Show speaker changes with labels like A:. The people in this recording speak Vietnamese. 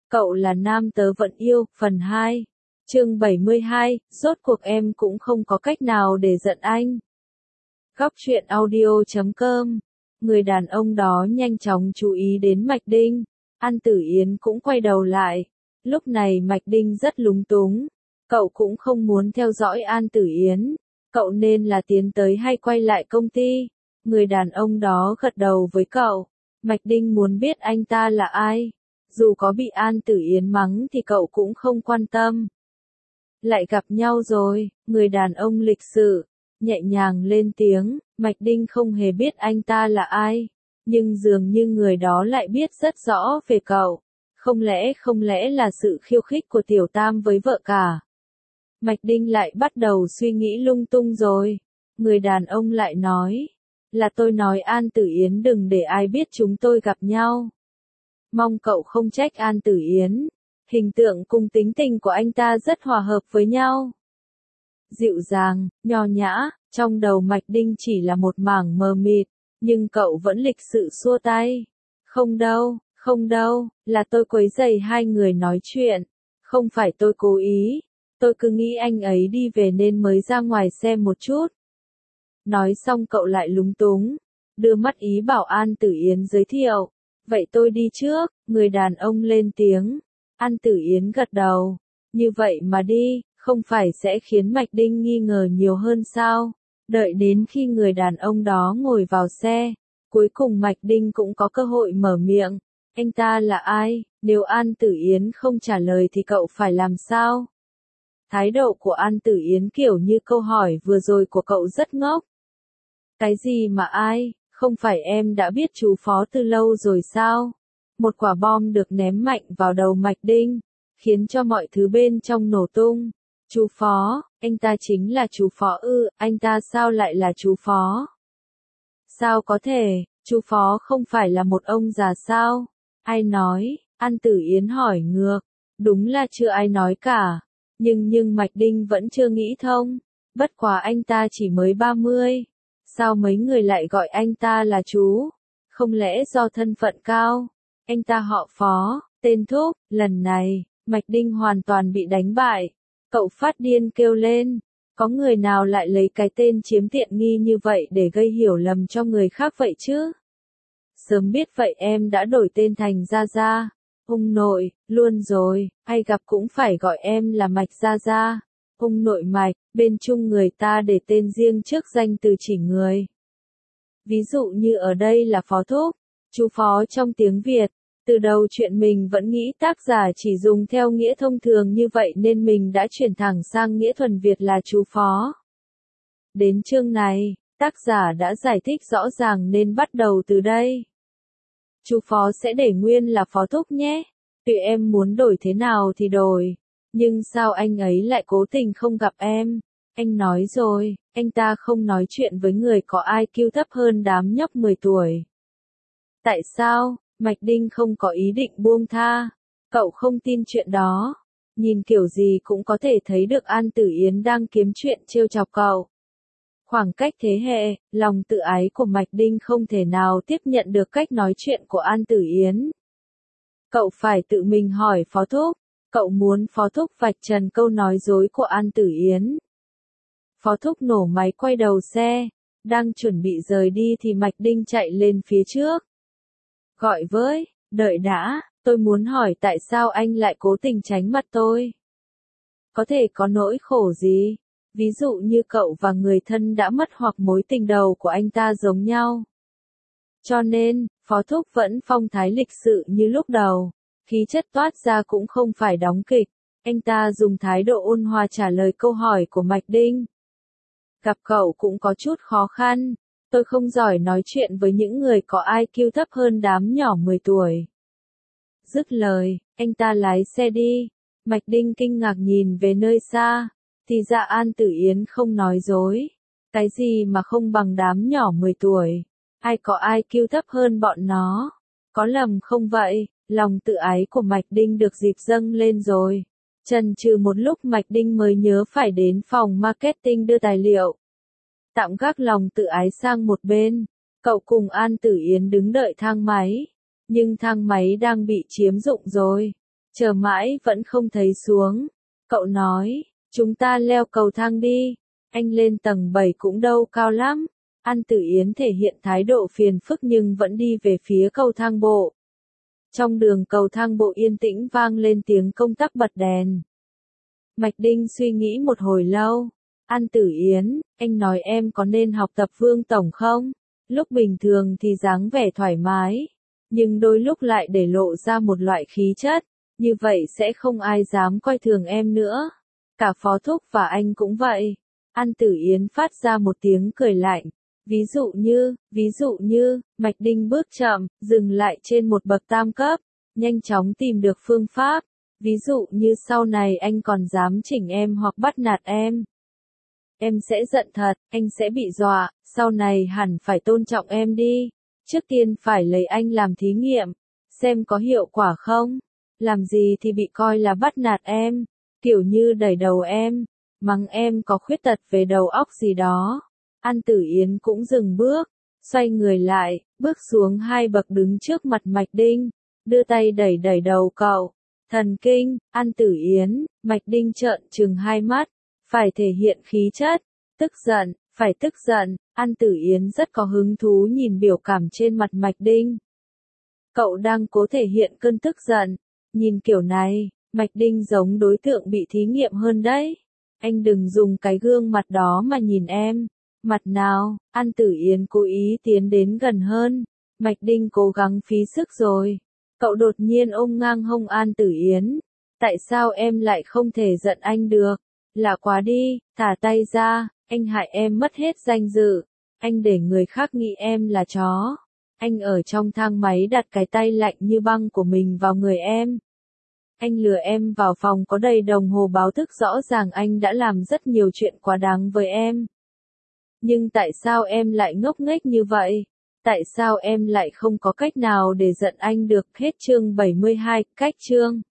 A: Cậu là nam tớ vẫn yêu, phần 2. Chương 72, rốt cuộc em cũng không có cách nào để giận anh. Góc truyện audio.com. Người đàn ông đó nhanh chóng chú ý đến Mạch Đinh. An Tử Yến cũng quay đầu lại. Lúc này Mạch Đinh rất lúng túng. Cậu cũng không muốn theo dõi An Tử Yến. Cậu nên là tiến tới hay quay lại công ty. Người đàn ông đó gật đầu với cậu. Mạch Đinh muốn biết anh ta là ai. Dù có bị An Tử Yến mắng thì cậu cũng không quan tâm. Lại gặp nhau rồi, người đàn ông lịch sự, nhẹ nhàng lên tiếng, Mạch Đinh không hề biết anh ta là ai. Nhưng dường như người đó lại biết rất rõ về cậu. Không lẽ là sự khiêu khích của Tiểu Tam với vợ cả. Mạch Đinh lại bắt đầu suy nghĩ lung tung rồi. Người đàn ông lại nói, là tôi nói An Tử Yến đừng để ai biết chúng tôi gặp nhau. Mong cậu không trách An Tử Yến. Hình tượng cùng tính tình của anh ta rất hòa hợp với nhau. Dịu dàng, nho nhã, trong đầu Mạch Đinh chỉ là một mảng mờ mịt, nhưng cậu vẫn lịch sự xua tay. Không đâu, là tôi quấy rầy hai người nói chuyện. Không phải tôi cố ý, tôi cứ nghĩ anh ấy đi về nên mới ra ngoài xem một chút. Nói xong cậu lại lúng túng, đưa mắt ý bảo An Tử Yến giới thiệu. Vậy tôi đi trước, người đàn ông lên tiếng. An Tử Yến gật đầu. Như vậy mà đi, không phải sẽ khiến Mạch Đinh nghi ngờ nhiều hơn sao? Đợi đến khi người đàn ông đó ngồi vào xe, cuối cùng Mạch Đinh cũng có cơ hội mở miệng. Anh ta là ai? Nếu An Tử Yến không trả lời thì cậu phải làm sao? Thái độ của An Tử Yến kiểu như câu hỏi vừa rồi của cậu rất ngốc. Cái gì mà ai? Không phải em đã biết chú Phó từ lâu rồi sao? Một quả bom được ném mạnh vào đầu Mạch Đinh, khiến cho mọi thứ bên trong nổ tung. Chú Phó, anh ta chính là chú Phó ư, anh ta sao lại là chú Phó? Sao có thể, chú Phó không phải là một ông già sao? Ai nói? An Tử Yến hỏi ngược. Đúng là chưa ai nói cả. Nhưng Mạch Đinh vẫn chưa nghĩ thông. Bất quá anh ta chỉ mới 30. Sao mấy người lại gọi anh ta là chú? Không lẽ do thân phận cao? Anh ta họ Phó, tên Thúc. Lần này, Mạch Đinh hoàn toàn bị đánh bại. Cậu phát điên kêu lên. Có người nào lại lấy cái tên chiếm tiện nghi như vậy để gây hiểu lầm cho người khác vậy chứ? Sớm biết vậy em đã đổi tên thành Gia Gia. Ông nội, luôn rồi, ai gặp cũng phải gọi em là Mạch Gia Gia. Ông nội Mạch, bên chung người ta để tên riêng trước danh từ chỉ người. Ví dụ như ở đây là Phó Thúc, chú Phó trong tiếng Việt. Từ đầu chuyện mình vẫn nghĩ tác giả chỉ dùng theo nghĩa thông thường như vậy nên mình đã chuyển thẳng sang nghĩa thuần Việt là chú Phó. Đến chương này, tác giả đã giải thích rõ ràng nên bắt đầu từ đây. Chú Phó sẽ để nguyên là Phó Thúc nhé. Tùy em muốn đổi thế nào thì đổi. Nhưng sao anh ấy lại cố tình không gặp em? Anh nói rồi, anh ta không nói chuyện với người có IQ thấp hơn đám nhóc 10 tuổi. Tại sao? Mạch Đinh không có ý định buông tha. Cậu không tin chuyện đó. Nhìn kiểu gì cũng có thể thấy được An Tử Yến đang kiếm chuyện trêu chọc cậu. Khoảng cách thế hệ, lòng tự ái của Mạch Đinh không thể nào tiếp nhận được cách nói chuyện của An Tử Yến. Cậu phải tự mình hỏi Phó Thúc. Cậu muốn Phó Thúc vạch trần câu nói dối của An Tử Yến. Phó Thúc nổ máy quay đầu xe. Đang chuẩn bị rời đi thì Mạch Đinh chạy lên phía trước. Gọi với, đợi đã, tôi muốn hỏi tại sao anh lại cố tình tránh mặt tôi. Có thể có nỗi khổ gì? Ví dụ như cậu và người thân đã mất hoặc mối tình đầu của anh ta giống nhau. Cho nên, Phó Thúc vẫn phong thái lịch sự như lúc đầu. Khí chất toát ra cũng không phải đóng kịch. Anh ta dùng thái độ ôn hòa trả lời câu hỏi của Mạch Đinh. Gặp cậu cũng có chút khó khăn. Tôi không giỏi nói chuyện với những người có IQ thấp hơn đám nhỏ 10 tuổi. Dứt lời, anh ta lái xe đi. Mạch Đinh kinh ngạc nhìn về nơi xa. Thì ra An Tử Yến không nói dối. Cái gì mà không bằng đám nhỏ 10 tuổi. Ai có IQ thấp hơn bọn nó. Có lầm không vậy? Lòng tự ái của Mạch Đinh được dịp dâng lên rồi. Chần chừ một lúc Mạch Đinh mới nhớ phải đến phòng marketing đưa tài liệu. Tạm gác lòng tự ái sang một bên. Cậu cùng An Tử Yến đứng đợi thang máy. Nhưng thang máy đang bị chiếm dụng rồi. Chờ mãi vẫn không thấy xuống. Cậu nói, chúng ta leo cầu thang đi. Anh lên tầng 7 cũng đâu cao lắm. An Tử Yến thể hiện thái độ phiền phức nhưng vẫn đi về phía cầu thang bộ. Trong đường cầu thang bộ yên tĩnh vang lên tiếng công tắc bật đèn. Mạch Đinh suy nghĩ một hồi lâu. An Tử Yến, anh nói em có nên học tập Vương Tổng không? Lúc bình thường thì dáng vẻ thoải mái, nhưng đôi lúc lại để lộ ra một loại khí chất, như vậy sẽ không ai dám coi thường em nữa. Cả Phó Thúc và anh cũng vậy. An Tử Yến phát ra một tiếng cười lạnh. Ví dụ như, Mạch Đinh bước chậm, dừng lại trên một bậc tam cấp, nhanh chóng tìm được phương pháp. Ví dụ như sau này anh còn dám chỉnh em hoặc bắt nạt em. Em sẽ giận thật, anh sẽ bị dọa, sau này hẳn phải tôn trọng em đi. Trước tiên phải lấy anh làm thí nghiệm, xem có hiệu quả không. Làm gì thì bị coi là bắt nạt em, kiểu như đẩy đầu em, mắng em có khuyết tật về đầu óc gì đó. An Tử Yến cũng dừng bước, xoay người lại, bước xuống 2 bậc đứng trước mặt Mạch Đinh, đưa tay đẩy đẩy đầu cậu. Thần kinh, An Tử Yến, Mạch Đinh trợn trừng 2 mắt, phải thể hiện khí chất, tức giận, phải tức giận. An Tử Yến rất có hứng thú nhìn biểu cảm trên mặt Mạch Đinh. Cậu đang cố thể hiện cơn tức giận, nhìn kiểu này, Mạch Đinh giống đối tượng bị thí nghiệm hơn đấy. Anh đừng dùng cái gương mặt đó mà nhìn em. Mặt nào? An Tử Yến cố ý tiến đến gần hơn. Mạch Đinh cố gắng phí sức rồi. Cậu đột nhiên ôm ngang hông An Tử Yến. Tại sao em lại không thể giận anh được? Lạ quá đi, thả tay ra, anh hại em mất hết danh dự. Anh để người khác nghĩ em là chó. Anh ở trong thang máy đặt cái tay lạnh như băng của mình vào người em. Anh lừa em vào phòng có đầy đồng hồ báo thức, rõ ràng anh đã làm rất nhiều chuyện quá đáng với em. Nhưng tại sao em lại ngốc nghếch như vậy? Tại sao em lại không có cách nào để giận anh được? Hết chương 72, cách chương.